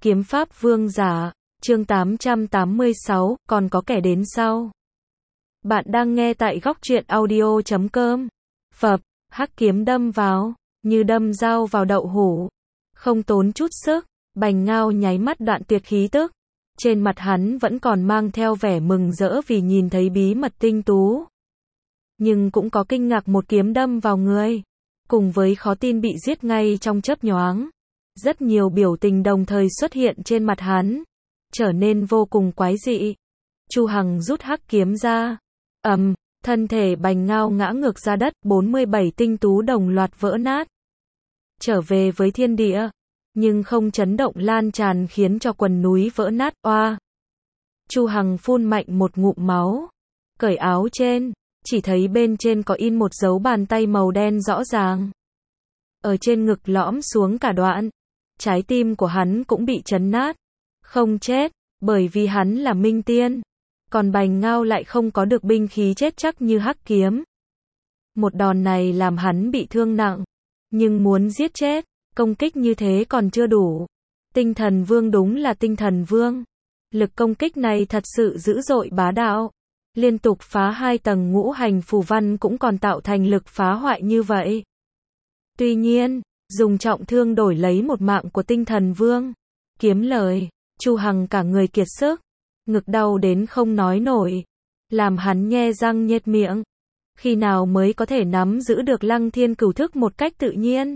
Kiếm pháp vương giả, chương 886, còn có kẻ đến sau. Bạn đang nghe tại góc truyện audio.com. Phập, hắc kiếm đâm vào, như đâm dao vào đậu hũ. Không tốn chút sức, Bành Ngao nháy mắt đoạn tuyệt khí tức. Trên mặt hắn vẫn còn mang theo vẻ mừng rỡ vì nhìn thấy bí mật tinh tú. Nhưng cũng có kinh ngạc một kiếm đâm vào người. Cùng với khó tin bị giết ngay trong chớp nhoáng. Rất nhiều biểu tình đồng thời xuất hiện trên mặt hắn, trở nên vô cùng quái dị. Chu Hằng rút hắc kiếm ra, thân thể Bành Ngao ngã ngược ra đất, 47 tinh tú đồng loạt vỡ nát. Trở về với thiên địa, nhưng không chấn động lan tràn khiến cho quần núi vỡ nát, oa. Chu Hằng phun mạnh một ngụm máu, cởi áo trên, chỉ thấy bên trên có in một dấu bàn tay màu đen rõ ràng. Ở trên ngực lõm xuống cả đoạn. Trái tim của hắn cũng bị chấn nát. Không chết, bởi vì hắn là minh tiên. Còn Bành Ngao lại không có được binh khí chết chắc như hắc kiếm. Một đòn này làm hắn bị thương nặng. Nhưng muốn giết chết, công kích như thế còn chưa đủ. Tinh thần vương đúng là tinh thần vương. Lực công kích này thật sự dữ dội bá đạo. Liên tục phá 2 tầng ngũ hành phù văn cũng còn tạo thành lực phá hoại như vậy. Tuy nhiên, dùng trọng thương đổi lấy một mạng của tinh thần vương. Kiếm lời, Chu Hằng cả người kiệt sức, ngực đau đến không nói nổi, làm hắn nhe răng nhếch miệng. Khi nào mới có thể nắm giữ được Lăng Thiên Cửu Thức một cách tự nhiên?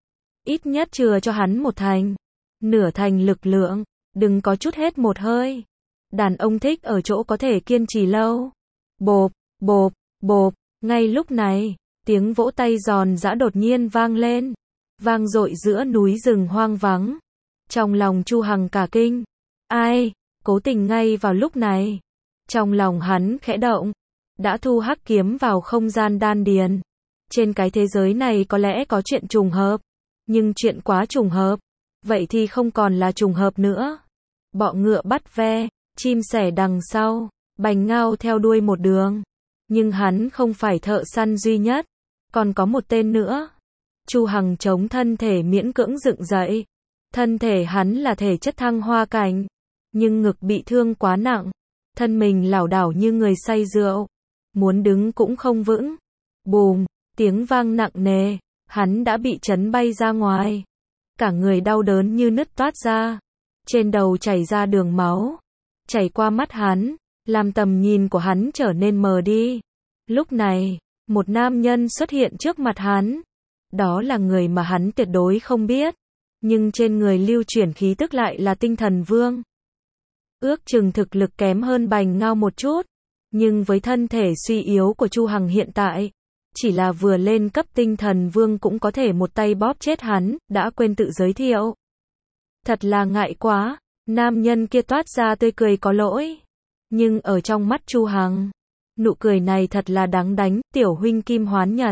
Ít nhất chừa cho hắn một thành, nửa thành lực lượng, đừng có chút hết một hơi. Đàn ông thích ở chỗ có thể kiên trì lâu. Bộp, bộp, bộp, ngay lúc này, tiếng vỗ tay giòn giã đột nhiên vang lên. Vang dội giữa núi rừng hoang vắng. Trong lòng Chu Hằng cả kinh. Ai? Cố tình ngay vào lúc này. Trong lòng hắn khẽ động. Đã thu hắc kiếm vào không gian đan điền. Trên cái thế giới này có lẽ có chuyện trùng hợp. Nhưng chuyện quá trùng hợp. Vậy thì không còn là trùng hợp nữa. Bọ ngựa bắt ve, chim sẻ đằng sau. Bành Ngao theo đuôi một đường. Nhưng hắn không phải thợ săn duy nhất. Còn có một tên nữa. Chu Hằng chống thân thể miễn cưỡng dựng dậy. Thân thể hắn là thể chất thăng hoa cảnh, nhưng ngực bị thương quá nặng, thân mình lảo đảo như người say rượu, muốn đứng cũng không vững. Bùm, tiếng vang nặng nề, hắn đã bị chấn bay ra ngoài. Cả người đau đớn như nứt toát ra, trên đầu chảy ra đường máu, chảy qua mắt hắn, làm tầm nhìn của hắn trở nên mờ đi. Lúc này, một nam nhân xuất hiện trước mặt hắn. Đó là người mà hắn tuyệt đối không biết. Nhưng trên người lưu chuyển khí tức lại là tinh thần vương. Ước chừng thực lực kém hơn Bành Ngao một chút. Nhưng với thân thể suy yếu của Chu Hằng hiện tại, chỉ là vừa lên cấp tinh thần vương cũng có thể một tay bóp chết hắn, đã quên tự giới thiệu. Thật là ngại quá, nam nhân kia toát ra tươi cười có lỗi. Nhưng ở trong mắt Chu Hằng, nụ cười này thật là đáng đánh. Tiểu huynh Kim Hoán Nhật.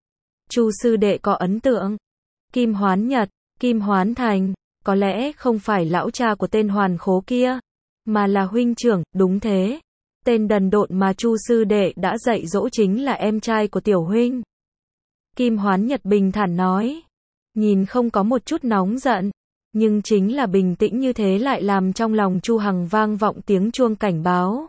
Chu sư đệ có ấn tượng. Kim Hoán Nhật, Kim Hoán Thành, có lẽ không phải lão cha của tên hoàn khố kia, mà là huynh trưởng. Đúng thế. Tên đần độn mà Chu sư đệ đã dạy dỗ chính là em trai của tiểu huynh. Kim Hoán Nhật bình thản nói. Nhìn không có một chút nóng giận, nhưng chính là bình tĩnh như thế lại làm trong lòng Chu Hằng vang vọng tiếng chuông cảnh báo.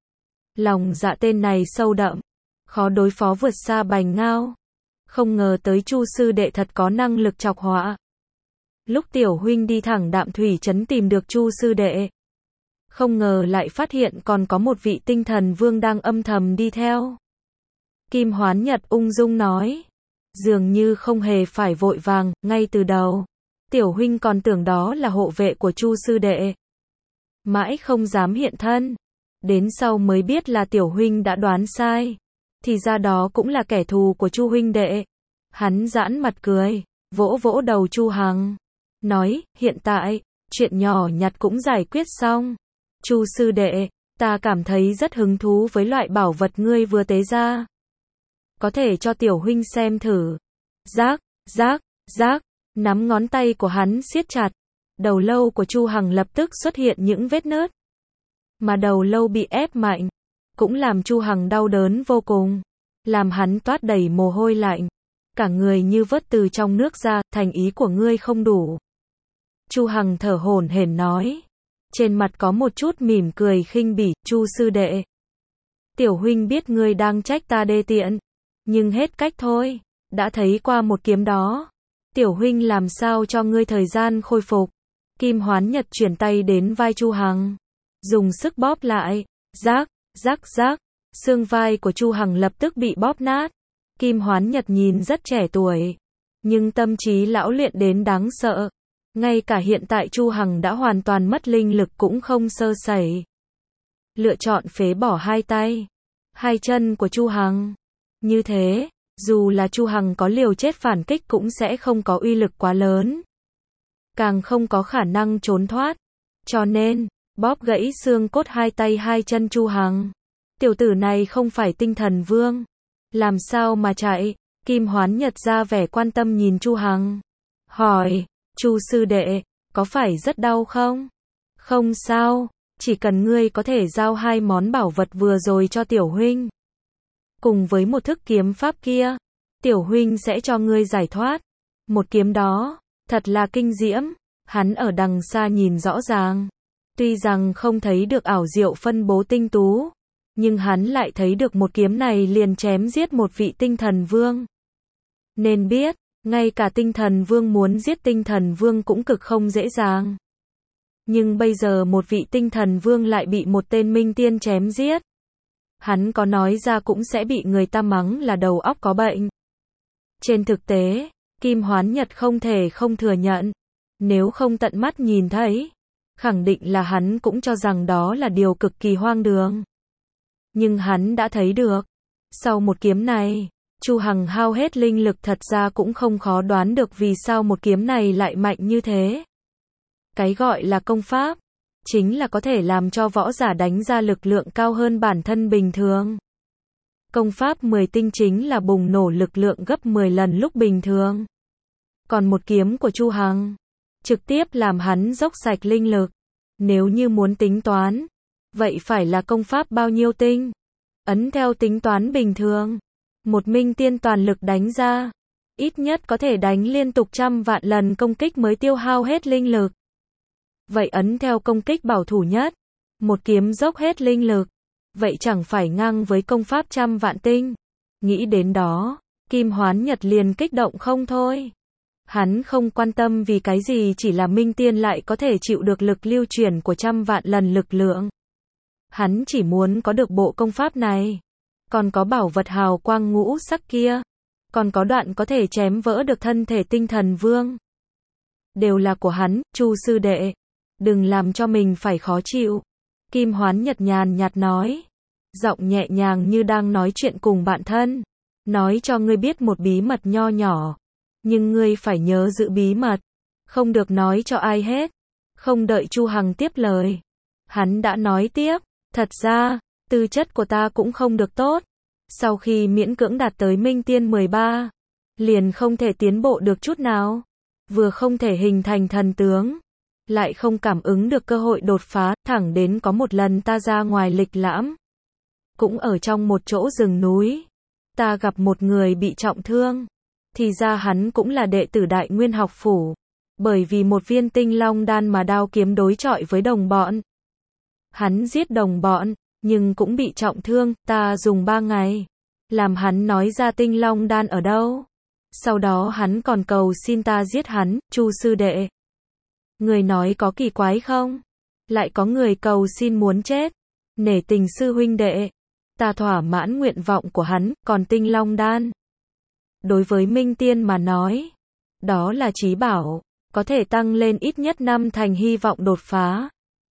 Lòng dạ tên này sâu đậm, khó đối phó vượt xa Bành Ngao. Không ngờ tới Chu sư đệ thật có năng lực chọc họa. Lúc tiểu huynh đi thẳng Đạm Thủy trấn tìm được Chu sư đệ, không ngờ lại phát hiện còn có một vị tinh thần vương đang âm thầm đi theo. Kim Hoán Nhật ung dung nói. Dường như không hề phải vội vàng, ngay từ đầu. Tiểu huynh còn tưởng đó là hộ vệ của Chu sư đệ. Mãi không dám hiện thân. Đến sau mới biết là tiểu huynh đã đoán sai. Thì ra đó cũng là kẻ thù của Chu huynh đệ. Hắn giãn mặt cười, vỗ vỗ đầu Chu Hằng. Nói, hiện tại, chuyện nhỏ nhặt cũng giải quyết xong. Chu sư đệ, ta cảm thấy rất hứng thú với loại bảo vật ngươi vừa tế ra. Có thể cho tiểu huynh xem thử. Rác, rác, rác, nắm ngón tay của hắn siết chặt. Đầu lâu của Chu Hằng lập tức xuất hiện những vết nứt. Mà đầu lâu bị ép mạnh, cũng làm Chu Hằng đau đớn vô cùng. Làm hắn toát đầy mồ hôi lạnh. Cả người như vớt từ trong nước ra, thành ý của ngươi không đủ. Chu Hằng thở hổn hển nói. Trên mặt có một chút mỉm cười khinh bỉ, Chu sư đệ. Tiểu huynh biết ngươi đang trách ta đê tiện. Nhưng hết cách thôi, đã thấy qua một kiếm đó. Tiểu huynh làm sao cho ngươi thời gian khôi phục. Kim Hoán Nhật chuyển tay đến vai Chu Hằng. Dùng sức bóp lại. Rác, rác rác. Xương vai của Chu Hằng lập tức bị bóp nát. Kim Hoán Nhật nhìn rất trẻ tuổi. Nhưng tâm trí lão luyện đến đáng sợ. Ngay cả hiện tại Chu Hằng đã hoàn toàn mất linh lực cũng không sơ sẩy. Lựa chọn phế bỏ hai tay, hai chân của Chu Hằng. Như thế, dù là Chu Hằng có liều chết phản kích cũng sẽ không có uy lực quá lớn. Càng không có khả năng trốn thoát. Cho nên, bóp gãy xương cốt hai tay hai chân Chu Hằng. Tiểu tử này không phải tinh thần vương. Làm sao mà chạy? Kim Hoán Nhật ra vẻ quan tâm nhìn Chu Hằng. Hỏi, Chu sư đệ, có phải rất đau không? Không sao, chỉ cần ngươi có thể giao hai món bảo vật vừa rồi cho tiểu huynh. Cùng với một thức kiếm pháp kia, tiểu huynh sẽ cho ngươi giải thoát. Một kiếm đó, thật là kinh diễm, hắn ở đằng xa nhìn rõ ràng. Tuy rằng không thấy được ảo diệu phân bố tinh tú, nhưng hắn lại thấy được một kiếm này liền chém giết một vị tinh thần vương. Nên biết, ngay cả tinh thần vương muốn giết tinh thần vương cũng cực không dễ dàng. Nhưng bây giờ một vị tinh thần vương lại bị một tên minh tiên chém giết. Hắn có nói ra cũng sẽ bị người ta mắng là đầu óc có bệnh. Trên thực tế, Kim Hoán Nhật không thể không thừa nhận. Nếu không tận mắt nhìn thấy, khẳng định là hắn cũng cho rằng đó là điều cực kỳ hoang đường. Nhưng hắn đã thấy được. Sau một kiếm này, Chu Hằng hao hết linh lực, thật ra cũng không khó đoán được vì sao một kiếm này lại mạnh như thế. Cái gọi là công pháp, chính là có thể làm cho võ giả đánh ra lực lượng cao hơn bản thân bình thường. Công pháp 10 tinh chính là bùng nổ lực lượng gấp 10 lần lúc bình thường. Còn một kiếm của Chu Hằng, trực tiếp làm hắn dốc sạch linh lực. Nếu như muốn tính toán, vậy phải là công pháp bao nhiêu tinh? Ấn theo tính toán bình thường, một minh tiên toàn lực đánh ra, ít nhất có thể đánh liên tục 100 vạn lần công kích mới tiêu hao hết linh lực. Vậy ấn theo công kích bảo thủ nhất, một kiếm dốc hết linh lực, vậy chẳng phải ngang với công pháp 100 vạn tinh. Nghĩ đến đó, Kim Hoán Nhật liền kích động không thôi. Hắn không quan tâm vì cái gì chỉ là minh tiên lại có thể chịu được lực lưu chuyển của 100 vạn lần lực lượng. Hắn chỉ muốn có được bộ công pháp này. Còn có bảo vật hào quang ngũ sắc kia. Còn có đoạn có thể chém vỡ được thân thể tinh thần vương. Đều là của hắn, Chu sư đệ. Đừng làm cho mình phải khó chịu. Kim Hoán Nhật nhàn nhạt nói. Giọng nhẹ nhàng như đang nói chuyện cùng bạn thân. Nói cho ngươi biết một bí mật nho nhỏ. Nhưng ngươi phải nhớ giữ bí mật. Không được nói cho ai hết. Không đợi Chu Hằng tiếp lời. Hắn đã nói tiếp. Thật ra, tư chất của ta cũng không được tốt. Sau khi miễn cưỡng đạt tới Minh Tiên 13, liền không thể tiến bộ được chút nào. Vừa không thể hình thành thần tướng, lại không cảm ứng được cơ hội đột phá, thẳng đến có một lần ta ra ngoài lịch lãm. Cũng ở trong một chỗ rừng núi, ta gặp một người bị trọng thương. Thì ra hắn cũng là đệ tử Đại Nguyên học phủ. Bởi vì một viên tinh long đan mà đao kiếm đối chọi với đồng bọn. Hắn giết đồng bọn, nhưng cũng bị trọng thương, ta dùng 3 ngày. Làm hắn nói ra tinh long đan ở đâu. Sau đó hắn còn cầu xin ta giết hắn, Chu sư đệ. Người nói có kỳ quái không? Lại có người cầu xin muốn chết. Nể tình sư huynh đệ. Ta thỏa mãn nguyện vọng của hắn, còn tinh long đan. Đối với Minh Tiên mà nói, đó là chí bảo, có thể tăng lên ít nhất 5 thành hy vọng đột phá.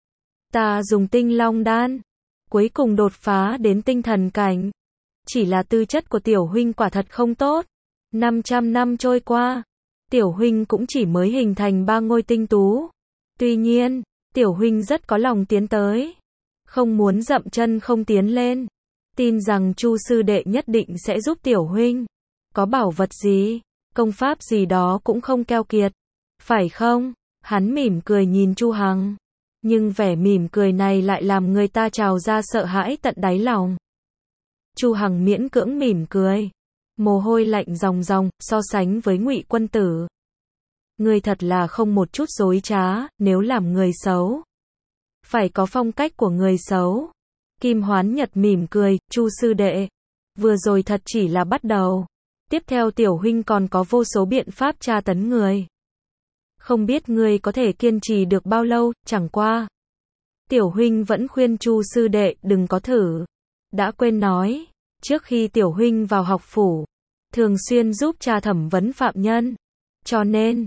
Ta dùng tinh long đan, cuối cùng đột phá đến tinh thần cảnh. Chỉ là tư chất của tiểu huynh quả thật không tốt. 500 năm trôi qua, tiểu huynh cũng chỉ mới hình thành 3 ngôi tinh tú. Tuy nhiên, tiểu huynh rất có lòng tiến tới. Không muốn dậm chân không tiến lên. Tin rằng Chu sư đệ nhất định sẽ giúp tiểu huynh. Có bảo vật gì, công pháp gì đó cũng không keo kiệt. Phải không? Hắn mỉm cười nhìn Chu Hằng. Nhưng vẻ mỉm cười này lại làm người ta trào ra sợ hãi tận đáy lòng. Chu Hằng miễn cưỡng mỉm cười. Mồ hôi lạnh ròng ròng, so sánh với Ngụy Quân Tử. Ngươi thật là không một chút dối trá, nếu làm người xấu. Phải có phong cách của người xấu. Kim Hoán Nhật mỉm cười, Chu sư đệ. Vừa rồi thật chỉ là bắt đầu. Tiếp theo tiểu huynh còn có vô số biện pháp tra tấn người. Không biết ngươi có thể kiên trì được bao lâu, chẳng qua. Tiểu huynh vẫn khuyên Chu sư đệ đừng có thử. Đã quên nói, trước khi tiểu huynh vào học phủ, thường xuyên giúp cha thẩm vấn phạm nhân. Cho nên,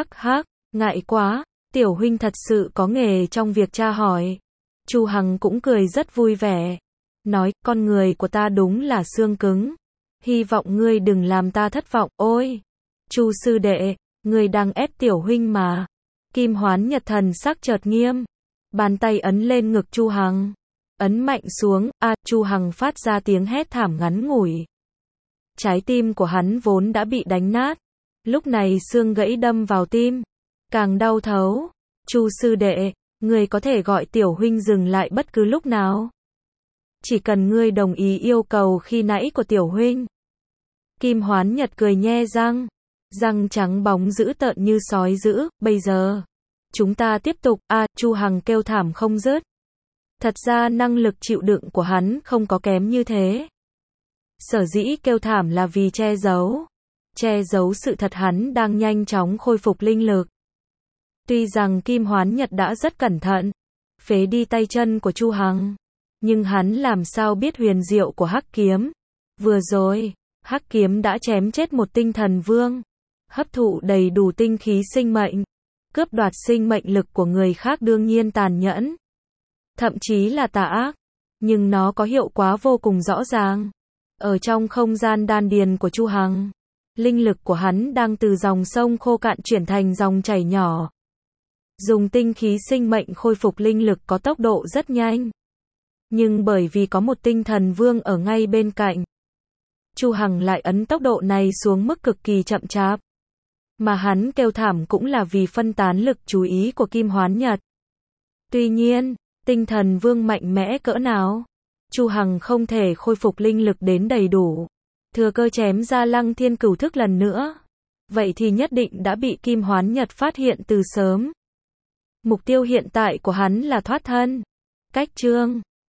ngại quá, tiểu huynh thật sự có nghề trong việc tra hỏi. Chu Hằng cũng cười rất vui vẻ. Nói, con người của ta đúng là xương cứng. Hy vọng ngươi đừng làm ta thất vọng, ôi. Chu sư đệ, ngươi đang ép tiểu huynh mà. Kim Hoán Nhật thần sắc chợt nghiêm. Bàn tay ấn lên ngực Chu Hằng. Ấn mạnh xuống, Chu Hằng phát ra tiếng hét thảm ngắn ngủi. Trái tim của hắn vốn đã bị đánh nát. Lúc này xương gãy đâm vào tim. Càng đau thấu. Chu sư đệ, ngươi có thể gọi tiểu huynh dừng lại bất cứ lúc nào. Chỉ cần ngươi đồng ý yêu cầu khi nãy của tiểu huynh. Kim Hoán Nhật cười nhe răng. Răng trắng bóng dữ tợn như sói dữ, bây giờ. Chúng ta tiếp tục, Chu Hằng kêu thảm không dứt. Thật ra năng lực chịu đựng của hắn không có kém như thế. Sở dĩ kêu thảm là vì che giấu sự thật hắn đang nhanh chóng khôi phục linh lực. Tuy rằng Kim Hoán Nhật đã rất cẩn thận, phế đi tay chân của Chu Hằng, nhưng hắn làm sao biết huyền diệu của hắc kiếm. Vừa rồi, hắc kiếm đã chém chết một tinh thần vương, hấp thụ đầy đủ tinh khí sinh mệnh, cướp đoạt sinh mệnh lực của người khác đương nhiên tàn nhẫn, thậm chí là tà ác, nhưng nó có hiệu quả vô cùng rõ ràng. Ở trong không gian đan điền của Chu Hằng, linh lực của hắn đang từ dòng sông khô cạn chuyển thành dòng chảy nhỏ. Dùng tinh khí sinh mệnh khôi phục linh lực có tốc độ rất nhanh. Nhưng bởi vì có một tinh thần vương ở ngay bên cạnh, Chu Hằng lại ấn tốc độ này xuống mức cực kỳ chậm chạp. Mà hắn kêu thảm cũng là vì phân tán lực chú ý của Kim Hoán Nhật. Tuy nhiên, tinh thần vương mạnh mẽ cỡ nào, Chu Hằng không thể khôi phục linh lực đến đầy đủ. Thừa cơ chém ra Lăng Thiên Cửu thức lần nữa. Vậy thì nhất định đã bị Kim Hoán Nhật phát hiện từ sớm. Mục tiêu hiện tại của hắn là thoát thân. Cách chương